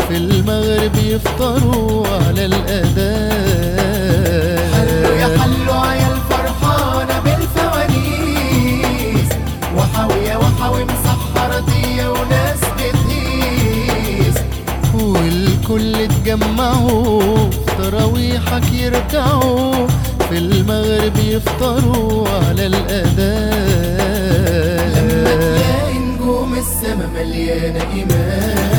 في المغرب يفطروا على الأذان. حلوا يا حلوا عيال فرحانة بالفوانيس، وحاوية وحاوي مسحرتية وناس بتقيس، والكل اتجمعوا في تراويحك يركعوا، في المغرب يفطروا على الأذان. لما تلاقي نجوم السما مليانة إيمان